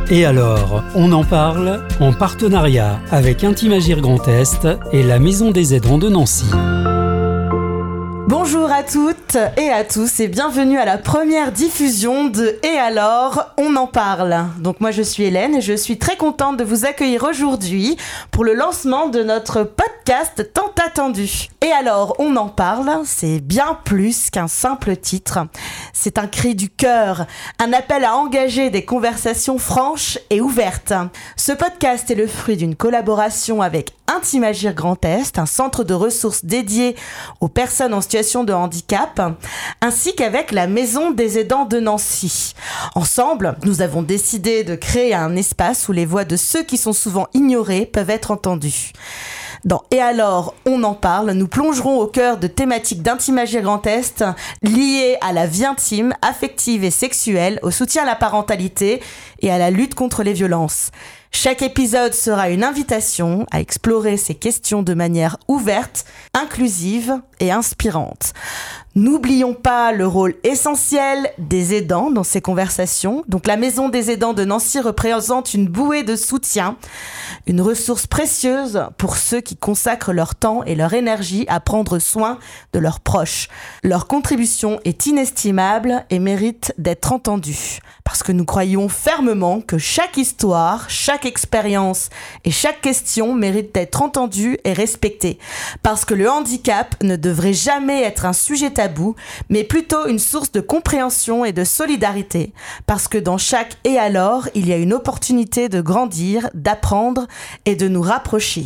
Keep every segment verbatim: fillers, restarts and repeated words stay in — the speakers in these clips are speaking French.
Et alors, on en parle en partenariat avec Intimagir Grand Est et la Maison des Aidants de Nancy. Bonjour à toutes et à tous et bienvenue à la première diffusion de Et alors, on en parle. Donc moi je suis Hélène et je suis très contente de vous accueillir aujourd'hui pour le lancement de notre podcast tant attendu. Et alors, on en parle, c'est bien plus qu'un simple titre. C'est un cri du cœur, un appel à engager des conversations franches et ouvertes. Ce podcast est le fruit d'une collaboration avec Intimagir Grand Est, un centre de ressources dédié aux personnes en situation de handicap, ainsi qu'avec la Maison des Aidants de Nancy. Ensemble, nous avons décidé de créer un espace où les voix de ceux qui sont souvent ignorés peuvent être entendues. Dans Et alors, on en parle, nous plongerons au cœur de thématiques d'Intimagir Grand Est liées à la vie intime, affective et sexuelle, au soutien à la parentalité et à la lutte contre les violences. Chaque épisode sera une invitation à explorer ces questions de manière ouverte, inclusive et inspirante. N'oublions pas le rôle essentiel des aidants dans ces conversations. Donc la Maison des Aidants de Nancy représente une bouée de soutien, une ressource précieuse pour ceux qui consacrent leur temps et leur énergie à prendre soin de leurs proches. Leur contribution est inestimable et mérite d'être entendue. Parce que nous croyons fermement que chaque histoire, chaque expérience et chaque question mérite d'être entendue et respectée. Parce que le handicap ne devrait jamais être un sujet tabou, mais plutôt une source de compréhension et de solidarité. Parce que dans chaque « et alors », il y a une opportunité de grandir, d'apprendre et de nous rapprocher.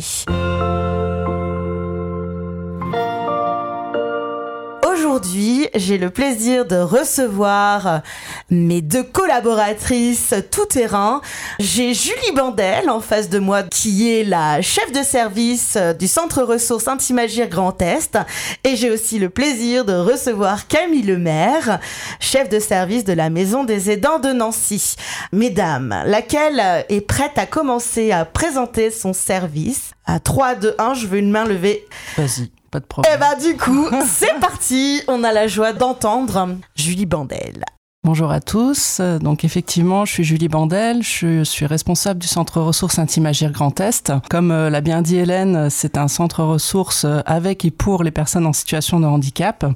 Aujourd'hui, j'ai le plaisir de recevoir mes deux collaboratrices tout-terrain. J'ai Julie Bandel en face de moi, qui est la chef de service du Centre Ressources Intimagir Grand Est. Et j'ai aussi le plaisir de recevoir Camille Lemaire, chef de service de la Maison des Aidants de Nancy. Mesdames, laquelle est prête à commencer à présenter son service? À trois, deux, un, je veux une main levée. Vas-y. Pas de problème. Et bah du coup, c'est parti. On a la joie d'entendre Julie Bandel. Bonjour à tous. Donc effectivement, je suis Julie Bandel, je suis responsable du Centre Ressources Intimagir Grand Est. Comme l'a bien dit Hélène, c'est un centre ressources avec et pour les personnes en situation de handicap.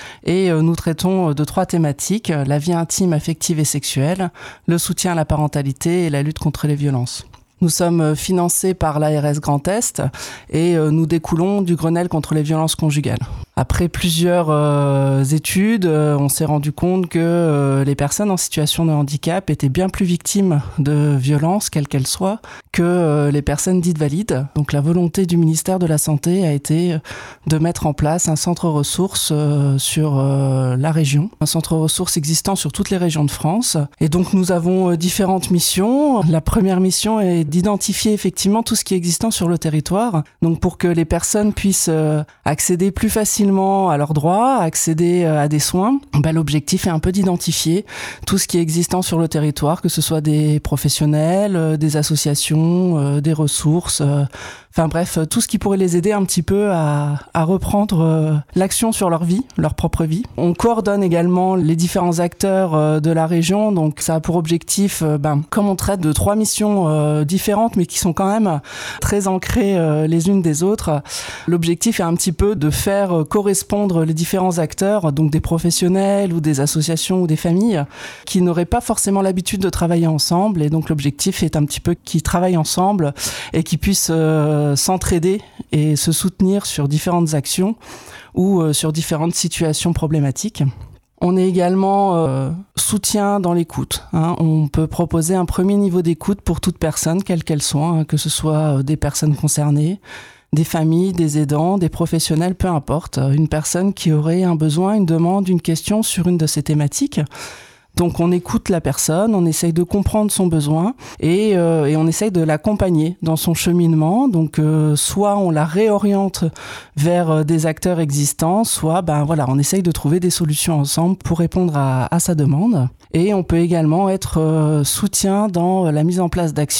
Et nous traitons de trois thématiques: la vie intime, affective et sexuelle, le soutien à la parentalité et la lutte contre les violences. Nous sommes financés par l'A R S Grand Est et nous découlons du Grenelle contre les violences conjugales. Après plusieurs euh, études, euh, on s'est rendu compte que euh, les personnes en situation de handicap étaient bien plus victimes de violences, quelles qu'elles soient, que euh, les personnes dites valides. Donc la volonté du ministère de la Santé a été de mettre en place un centre ressources euh, sur euh, la région, un centre ressources existant sur toutes les régions de France. Et donc nous avons euh, différentes missions. La première mission est d'identifier effectivement tout ce qui est existant sur le territoire, donc pour que les personnes puissent euh, accéder plus facilement à leurs droits, accéder à des soins. Ben, l'objectif est un peu d'identifier tout ce qui est existant sur le territoire, que ce soit des professionnels, des associations, des ressources, enfin bref, tout ce qui pourrait les aider un petit peu à, à reprendre l'action sur leur vie, leur propre vie. On coordonne également les différents acteurs de la région, donc ça a pour objectif, ben, comme on traite de trois missions différentes, mais qui sont quand même très ancrées les unes des autres, l'objectif est un petit peu de faire correspondre les différents acteurs, donc des professionnels ou des associations ou des familles qui n'auraient pas forcément l'habitude de travailler ensemble. Et donc l'objectif est un petit peu qu'ils travaillent ensemble et qu'ils puissent euh, s'entraider et se soutenir sur différentes actions ou euh, sur différentes situations problématiques. On est également euh, soutien dans l'écoute. Hein. On peut proposer un premier niveau d'écoute pour toute personne, quelle qu'elle soit, hein, que ce soit euh, des personnes concernées, des familles, des aidants, des professionnels, peu importe. Une personne qui aurait un besoin, une demande, une question sur une de ces thématiques. Donc on écoute la personne, on essaye de comprendre son besoin et, euh, et on essaye de l'accompagner dans son cheminement. Donc euh, soit on la réoriente vers des acteurs existants, soit ben voilà, on essaye de trouver des solutions ensemble pour répondre à, à sa demande. Et on peut également être euh, soutien dans la mise en place d'actions.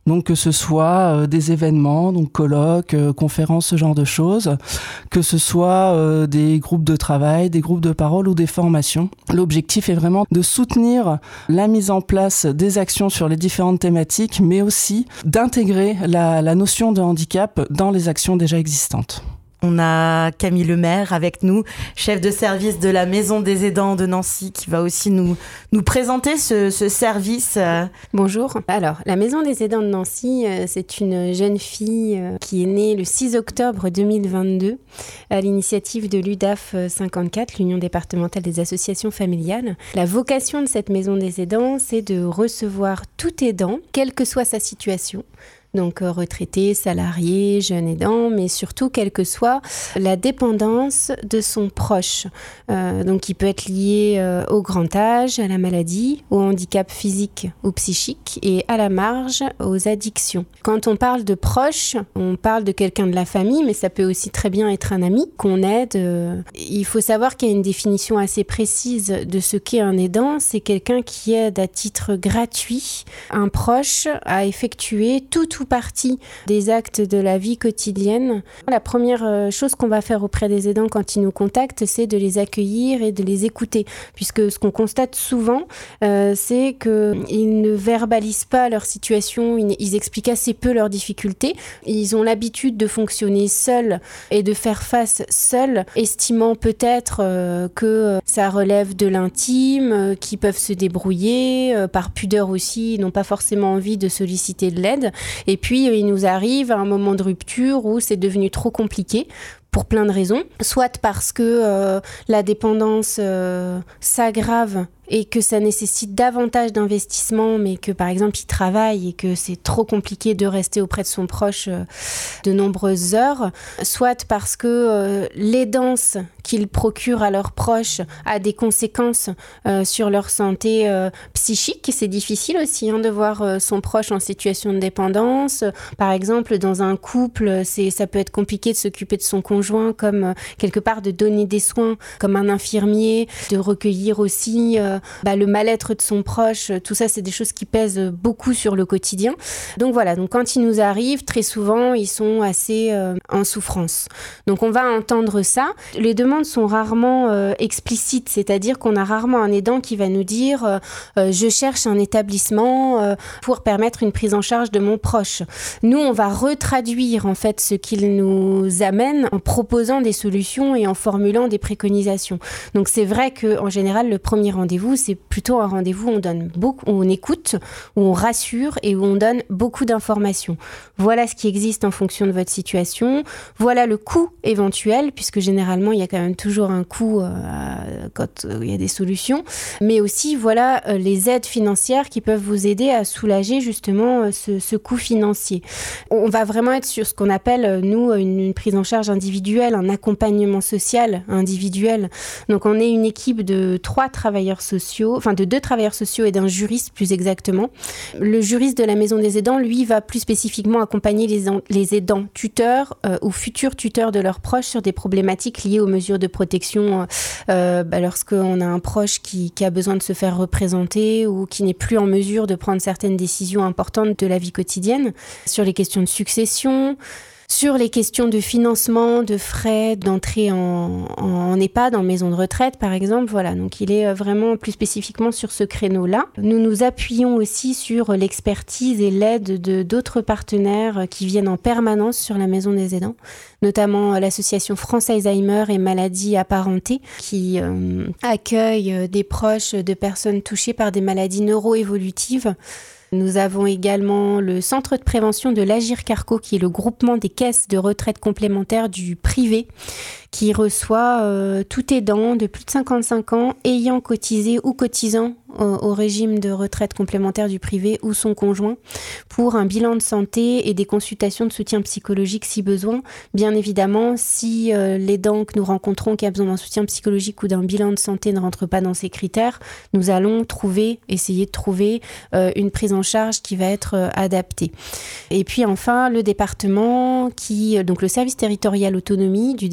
Donc que ce soit euh, des événements, donc colloques, euh, conférences, ce genre de choses, que ce soit euh, des groupes de travail, des groupes de parole ou des formations. L'objectif est vraiment de soutenir la mise en place des actions sur les différentes thématiques, mais aussi d'intégrer la, la notion de handicap dans les actions déjà existantes. On a Camille Lemaire avec nous, chef de service de la Maison des Aidants de Nancy, qui va aussi nous, nous présenter ce, ce service. Bonjour. Alors, la Maison des Aidants de Nancy, euh, c'est une jeune fille euh, qui est née le six octobre deux mille vingt-deux à l'initiative de l'U D A F cinquante-quatre, l'Union départementale des associations familiales. La vocation de cette Maison des Aidants, c'est de recevoir tout aidant, quelle que soit sa situation. Donc euh, retraité, salarié, jeune aidant, mais surtout quelle que soit la dépendance de son proche. Euh, donc il peut être lié euh, au grand âge, à la maladie, au handicap physique ou psychique et à la marge aux addictions. Quand on parle de proche, on parle de quelqu'un de la famille, mais ça peut aussi très bien être un ami qu'on aide. Euh, il faut savoir qu'il y a une définition assez précise de ce qu'est un aidant. C'est quelqu'un qui aide à titre gratuit un proche à effectuer tout ou partie des actes de la vie quotidienne. La première chose qu'on va faire auprès des aidants quand ils nous contactent, c'est de les accueillir et de les écouter. Puisque ce qu'on constate souvent, euh, c'est qu'ils ne verbalisent pas leur situation, ils, ils expliquent assez peu leurs difficultés. Ils ont l'habitude de fonctionner seuls et de faire face seuls, estimant peut-être euh, que ça relève de l'intime, euh, qu'ils peuvent se débrouiller, euh, par pudeur aussi, ils n'ont pas forcément envie de solliciter de l'aide. Et puis, il nous arrive à un moment de rupture où c'est devenu trop compliqué pour plein de raisons. Soit parce que euh, la dépendance euh, s'aggrave et que ça nécessite davantage d'investissement, mais que par exemple il travaille et que c'est trop compliqué de rester auprès de son proche euh, de nombreuses heures, soit parce que euh, l'aidance qu'ils procurent à leurs proches a des conséquences euh, sur leur santé euh, psychique. C'est difficile aussi hein, de voir euh, son proche en situation de dépendance. Par exemple, dans un couple, c'est, ça peut être compliqué de s'occuper de son conjoint, comme euh, quelque part de donner des soins, comme un infirmier, de recueillir aussi euh, Bah, le mal-être de son proche. Tout ça, c'est des choses qui pèsent beaucoup sur le quotidien. Donc voilà, donc quand ils nous arrivent, très souvent, ils sont assez euh, en souffrance. Donc on va entendre ça. Les demandes sont rarement euh, explicites, c'est-à-dire qu'on a rarement un aidant qui va nous dire euh, euh, je cherche un établissement euh, pour permettre une prise en charge de mon proche. Nous, on va retraduire en fait ce qu'il nous amène en proposant des solutions et en formulant des préconisations. Donc c'est vrai qu'en général, le premier rendez-vous, c'est plutôt un rendez-vous où on donne beaucoup, où on écoute, où on rassure et où on donne beaucoup d'informations. Voilà ce qui existe en fonction de votre situation. Voilà le coût éventuel, puisque généralement, il y a quand même toujours un coût euh, quand euh, il y a des solutions. Mais aussi, voilà euh, les aides financières qui peuvent vous aider à soulager justement euh, ce, ce coût financier. On va vraiment être sur ce qu'on appelle, nous, une, une prise en charge individuelle, un accompagnement social individuel. Donc, on est une équipe de trois travailleurs sociaux, enfin de deux travailleurs sociaux et d'un juriste plus exactement. Le juriste de la Maison des Aidants, lui, va plus spécifiquement accompagner les, en, les aidants tuteurs euh, ou futurs tuteurs de leurs proches sur des problématiques liées aux mesures de protection euh, bah, lorsqu'on a un proche qui, qui a besoin de se faire représenter ou qui n'est plus en mesure de prendre certaines décisions importantes de la vie quotidienne, sur les questions de succession, sur les questions de financement, de frais, d'entrée en, en, en EHPAD, en maison de retraite par exemple. Voilà, donc il est vraiment plus spécifiquement sur ce créneau-là. Nous nous appuyons aussi sur l'expertise et l'aide de d'autres partenaires qui viennent en permanence sur la Maison des Aidants, notamment l'association France Alzheimer et maladies apparentées qui euh, accueille des proches de personnes touchées par des maladies neuroévolutives. Nous avons également le centre de prévention de l'Agir Carco, qui est le groupement des caisses de retraite complémentaires du privé, qui reçoit euh, tout aidant de plus de cinquante-cinq ans ayant cotisé ou cotisant au, au régime de retraite complémentaire du privé ou son conjoint pour un bilan de santé et des consultations de soutien psychologique si besoin. Bien évidemment, si euh, l'aidant que nous rencontrons qui a besoin d'un soutien psychologique ou d'un bilan de santé ne rentre pas dans ces critères, nous allons trouver, essayer de trouver euh, une prise en charge qui va être euh, adaptée. Et puis enfin, le département, qui, donc le service territorial autonomie du département,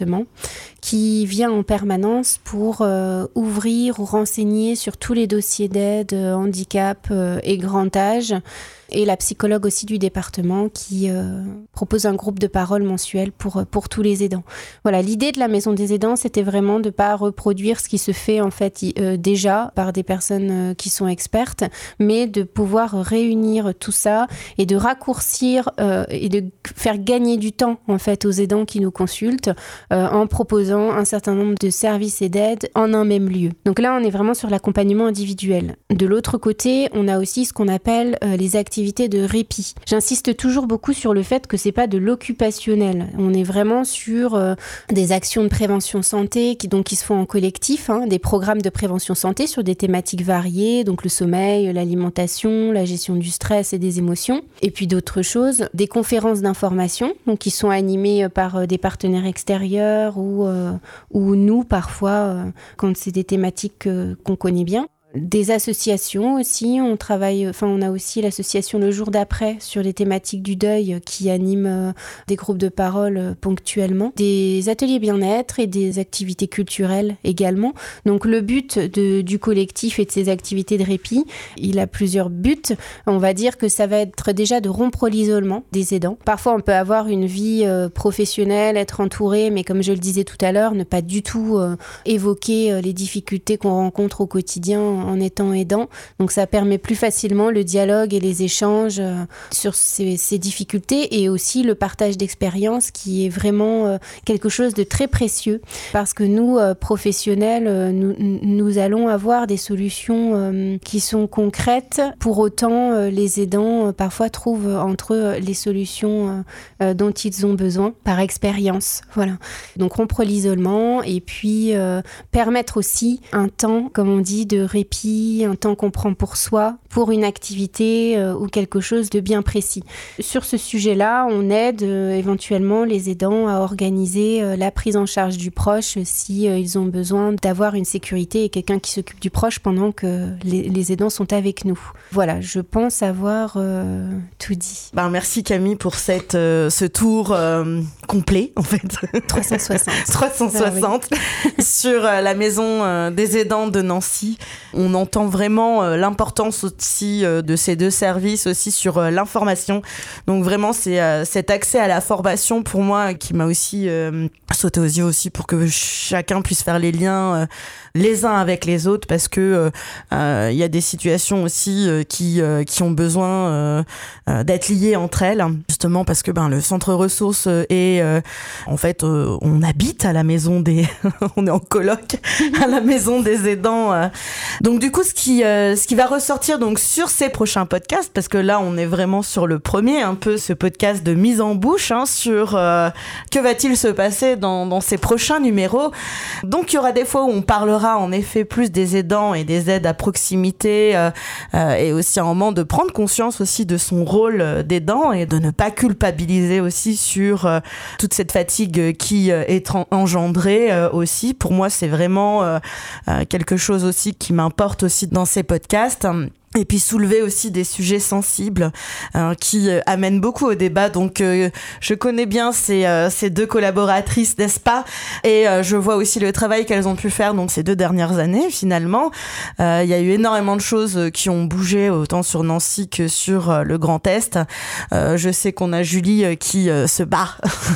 département qui vient en permanence pour euh, ouvrir ou renseigner sur tous les dossiers d'aide, euh, handicap euh, et grand âge. Et la psychologue aussi du département qui euh, propose un groupe de parole mensuel pour, pour tous les aidants. Voilà, l'idée de la Maison des aidants, c'était vraiment de ne pas reproduire ce qui se fait en fait euh, déjà par des personnes euh, qui sont expertes, mais de pouvoir réunir tout ça et de raccourcir euh, et de faire gagner du temps en fait aux aidants qui nous consultent euh, en proposant un certain nombre de services et d'aides en un même lieu. Donc là, on est vraiment sur l'accompagnement individuel. De l'autre côté, on a aussi ce qu'on appelle euh, les activités de répit. J'insiste toujours beaucoup sur le fait que c'est pas de l'occupationnel. On est vraiment sur euh, des actions de prévention santé qui donc qui se font en collectif, hein, des programmes de prévention santé sur des thématiques variées, donc le sommeil, l'alimentation, la gestion du stress et des émotions, et puis d'autres choses, des conférences d'information, donc qui sont animées par euh, des partenaires extérieurs ou euh, ou nous parfois euh, quand c'est des thématiques euh, qu'on connaît bien. Des associations aussi, on travaille, enfin on a aussi l'association Le Jour d'après sur les thématiques du deuil qui anime euh, des groupes de parole euh, ponctuellement, des ateliers bien-être et des activités culturelles également. Donc le but de, du collectif et de ces activités de répit, il a plusieurs buts. On va dire que ça va être déjà de rompre l'isolement des aidants. Parfois on peut avoir une vie euh, professionnelle, être entouré, mais comme je le disais tout à l'heure, ne pas du tout euh, évoquer euh, les difficultés qu'on rencontre au quotidien en étant aidant. Donc ça permet plus facilement le dialogue et les échanges euh, sur ces, ces difficultés et aussi le partage d'expériences qui est vraiment euh, quelque chose de très précieux parce que nous, euh, professionnels, euh, nous, nous allons avoir des solutions euh, qui sont concrètes. Pour autant, euh, les aidants euh, parfois trouvent entre eux les solutions euh, dont ils ont besoin par expérience. Voilà. Donc rompre l'isolement et puis euh, permettre aussi un temps, comme on dit, de répit, un temps qu'on prend pour soi, pour une activité euh, ou quelque chose de bien précis. Sur ce sujet-là, on aide euh, éventuellement les aidants à organiser euh, la prise en charge du proche si euh, ils ont besoin d'avoir une sécurité et quelqu'un qui s'occupe du proche pendant que les, les aidants sont avec nous. Voilà, je pense avoir euh, tout dit. Ben, merci Camille pour cette, euh, ce tour euh, complet en fait. trois cent soixante. trois cent soixante ah, oui. Sur euh, la Maison euh, des aidants de Nancy. On entend vraiment euh, l'importance aussi euh, de ces deux services aussi sur euh, l'information. Donc vraiment, c'est euh, cet accès à la formation pour moi qui m'a aussi euh, sauté aux yeux aussi pour que chacun puisse faire les liens euh, les uns avec les autres parce que euh, euh, y a des situations aussi euh, qui euh, qui ont besoin euh, euh, d'être liées entre elles justement parce que ben le centre ressources est euh, en fait euh, on habite à la maison des on est en coloc à la maison des aidants euh. Donc du coup ce qui euh, ce qui va ressortir donc sur ces prochains podcasts parce que là on est vraiment sur le premier un peu ce podcast de mise en bouche hein, sur euh, que va-t-il se passer dans dans ces prochains numéros. Donc il y aura des fois où on parlera en effet plus des aidants et des aides à proximité euh, euh, et aussi un moment de prendre conscience aussi de son rôle d'aidant et de ne pas culpabiliser aussi sur euh, toute cette fatigue qui euh, est engendrée euh, aussi. Pour moi, c'est vraiment euh, euh, quelque chose aussi qui m'importe aussi dans ces podcasts. Et puis soulever aussi des sujets sensibles euh, qui euh, amènent beaucoup au débat. Donc euh, je connais bien ces, euh, ces deux collaboratrices, n'est-ce pas ? Et euh, je vois aussi le travail qu'elles ont pu faire donc ces deux dernières années finalement. Il euh, y a eu énormément de choses qui ont bougé autant sur Nancy que sur euh, le Grand Est. Euh, je sais qu'on a Julie euh, qui euh, se bat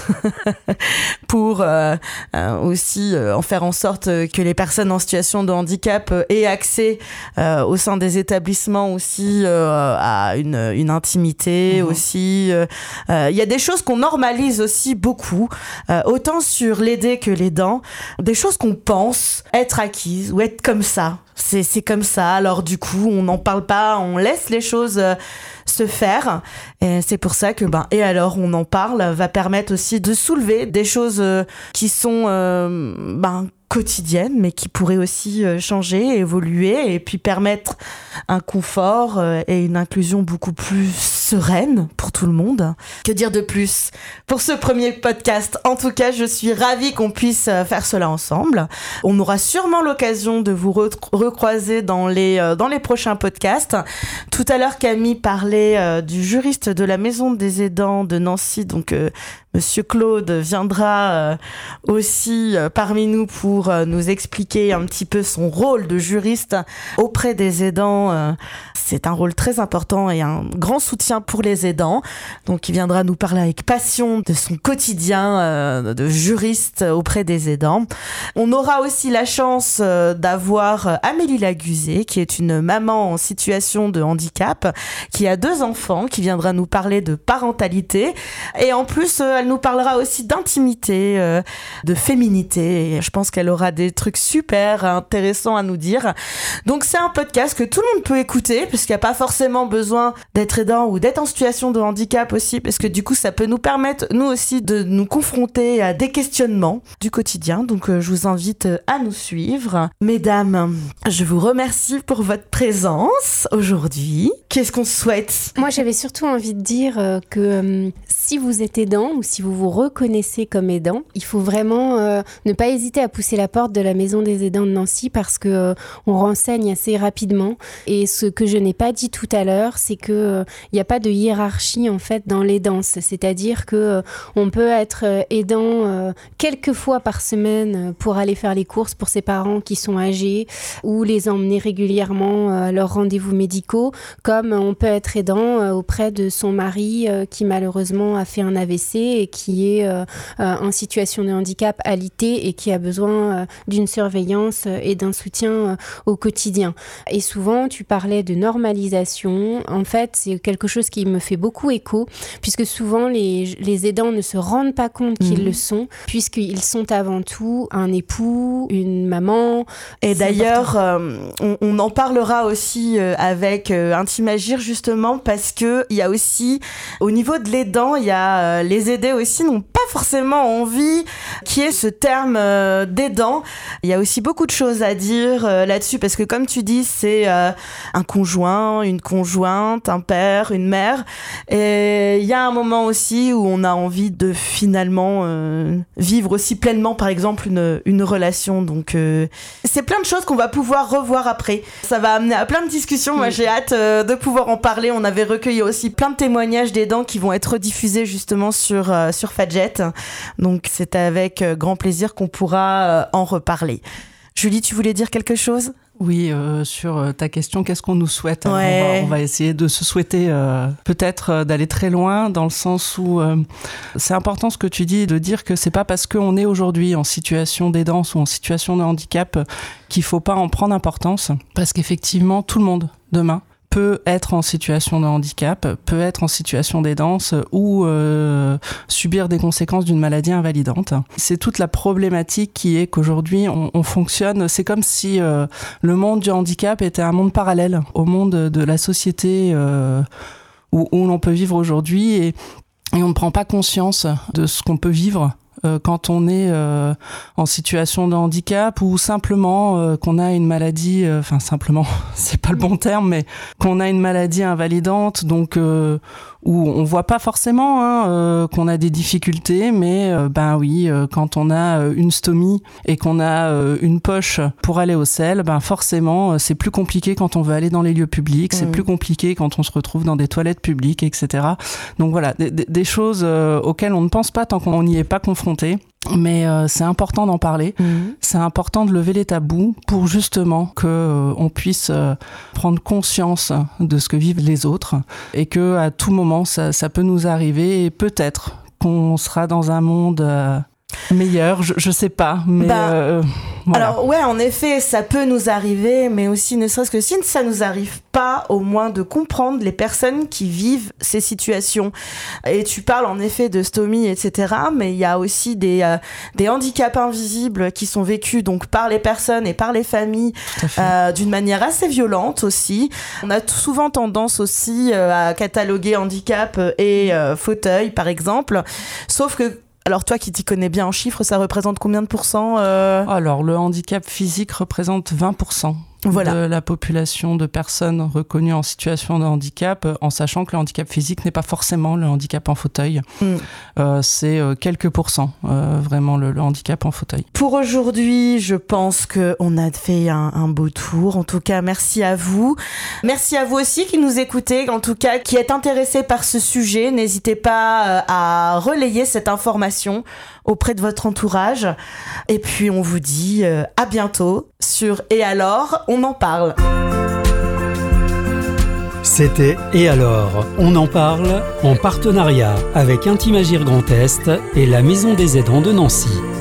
pour euh, euh, aussi euh, en faire en sorte que les personnes en situation de handicap euh, aient accès euh, au sein des établissements aussi euh, à une, une intimité mmh. aussi. Il euh, euh, y a des choses qu'on normalise aussi beaucoup, euh, autant sur l'aider que l'aidant, des choses qu'on pense être acquises ou être comme ça. C'est, c'est comme ça, alors du coup, on n'en parle pas, on laisse les choses euh, se faire. Et c'est pour ça que, ben, et alors, on en parle, va permettre aussi de soulever des choses euh, qui sont, euh, ben, quotidiennes, mais qui pourraient aussi euh, changer, évoluer et puis permettre un confort euh, et une inclusion beaucoup plus sereine pour tout le monde. Que dire de plus pour ce premier podcast? En tout cas, je suis ravie qu'on puisse euh, faire cela ensemble. On aura sûrement l'occasion de vous re- recroiser dans les, euh, dans les prochains podcasts. Tout à l'heure, Camille parlait euh, du juriste de la Maison des aidants de Nancy, donc euh, Monsieur Claude viendra euh, aussi euh, parmi nous pour euh, nous expliquer un petit peu son rôle de juriste auprès des aidants. Euh, c'est un rôle très important et un grand soutien pour les aidants. Donc il viendra nous parler avec passion de son quotidien euh, de juriste auprès des aidants. On aura aussi la chance euh, d'avoir Amélie Laguzé, qui est une maman en situation de handicap, qui a deux enfants, qui viendra nous parler de parentalité. Et en plus, euh, elle nous parlera aussi d'intimité, euh, de féminité. Et je pense qu'elle aura des trucs super intéressants à nous dire. Donc c'est un podcast que tout le monde peut écouter, parce qu'il n'y a pas forcément besoin d'être aidant ou d'être en situation de handicap aussi, parce que du coup ça peut nous permettre, nous aussi, de nous confronter à des questionnements du quotidien. Donc euh, je vous invite à nous suivre. Mesdames, je vous remercie pour votre présence aujourd'hui. Qu'est-ce qu'on souhaite ? Moi, j'avais surtout envie de dire euh, que euh, si vous êtes aidant ou si vous vous reconnaissez comme aidant, il faut vraiment euh, ne pas hésiter à pousser la porte de la Maison des aidants de Nancy, parce que euh, on renseigne assez rapidement. Et ce que je n'ai pas dit tout à l'heure, c'est que euh, il n'y a pas de hiérarchie en fait dans l'aidance. C'est-à-dire que euh, on peut être euh, aidant euh, quelques fois par semaine pour aller faire les courses pour ses parents qui sont âgés, ou les emmener régulièrement à leurs rendez-vous médicaux, comme on peut être aidant auprès de son mari qui malheureusement a fait un A V C et qui est en situation de handicap alité et qui a besoin d'une surveillance et d'un soutien au quotidien. Et souvent, tu parlais de normalisation. En fait, c'est quelque chose qui me fait beaucoup écho, puisque souvent les, les aidants ne se rendent pas compte qu'ils mmh. le sont, puisqu'ils sont avant tout un époux, une maman. Et d'ailleurs, euh, on, on en parlera aussi euh, avec euh, Intimagir, justement, parce que il y a aussi, au niveau de l'aidant, il y a euh, les aidés aussi n'ont pas forcément envie qu'il y ait ce terme euh, d'aidant. Il y a aussi beaucoup de choses à dire euh, là-dessus, parce que comme tu dis, c'est euh, un conjoint, une conjointe, un père, une mère. Et il y a un moment aussi où on a envie de finalement euh, vivre aussi pleinement, par exemple, une, une relation. Donc, euh, c'est plein de choses qu'on va pouvoir revoir après. Ça va amener à plein de discussions. Moi, j'ai hâte euh, de pouvoir en parler. On avait recueilli aussi plein de témoignages d'aidants qui vont être diffusés justement sur, euh, sur Fadjet. Donc, c'est avec euh, grand plaisir qu'on pourra euh, en reparler. Julie, tu voulais dire quelque chose ? Oui, euh, sur ta question, qu'est-ce qu'on nous souhaite ? Alors, ouais. on, va, on va essayer de se souhaiter euh, peut-être euh, d'aller très loin, dans le sens où euh, c'est important ce que tu dis, de dire que c'est pas parce qu'on est aujourd'hui en situation d'aidance ou en situation de handicap qu'il faut pas en prendre importance, parce qu'effectivement, tout le monde, demain, peut être en situation de handicap, peut être en situation d'aidance ou euh, subir des conséquences d'une maladie invalidante. C'est toute la problématique qui est qu'aujourd'hui on, on fonctionne, c'est comme si euh, le monde du handicap était un monde parallèle au monde de la société euh, où, où l'on peut vivre aujourd'hui, et, et on ne prend pas conscience de ce qu'on peut vivre quand on est euh, en situation de handicap, ou simplement euh, qu'on a une maladie, enfin euh, simplement, c'est pas le bon terme, mais qu'on a une maladie invalidante, donc euh, où on voit pas forcément hein, euh, qu'on a des difficultés, mais euh, ben oui, euh, quand on a une stomie et qu'on a euh, une poche pour aller au sel, ben forcément c'est plus compliqué quand on veut aller dans les lieux publics, mmh. c'est plus compliqué quand on se retrouve dans des toilettes publiques, et cetera. Donc voilà, des, des choses euh, auxquelles on ne pense pas tant qu'on n'y est pas confronté. Mais euh, c'est important d'en parler, mmh. c'est important de lever les tabous pour justement que euh, on puisse euh, prendre conscience de ce que vivent les autres, et que à tout moment ça, ça peut nous arriver, et peut-être qu'on sera dans un monde euh, meilleur, je, je sais pas, mais bah, euh, voilà. Alors ouais, en effet, ça peut nous arriver, mais aussi ne serait-ce que si ça nous arrive pas, au moins de comprendre les personnes qui vivent ces situations. Et tu parles en effet de stomie, et cetera, mais il y a aussi des euh, des handicaps invisibles qui sont vécus donc par les personnes et par les familles euh, d'une manière assez violente aussi. On a t- souvent tendance aussi euh, à cataloguer handicap et euh, fauteuil, par exemple, sauf que alors toi qui t'y connais bien en chiffres, ça représente combien de pourcents euh... Alors le handicap physique représente vingt pour cent voilà. de la population de personnes reconnues en situation de handicap, en sachant que le handicap physique n'est pas forcément le handicap en fauteuil. Mm. Euh, c'est euh, quelques pourcents, euh, vraiment, le, le handicap en fauteuil. Pour aujourd'hui, je pense qu'on a fait un, un beau tour. En tout cas, merci à vous. Merci à vous aussi qui nous écoutez, en tout cas, qui êtes intéressés par ce sujet. N'hésitez pas à relayer cette information auprès de votre entourage. Et puis, on vous dit à bientôt sur Et alors, on en parle. C'était Et alors, on en parle en partenariat avec Intimagir Grand Est et la Maison des Aidants de Nancy.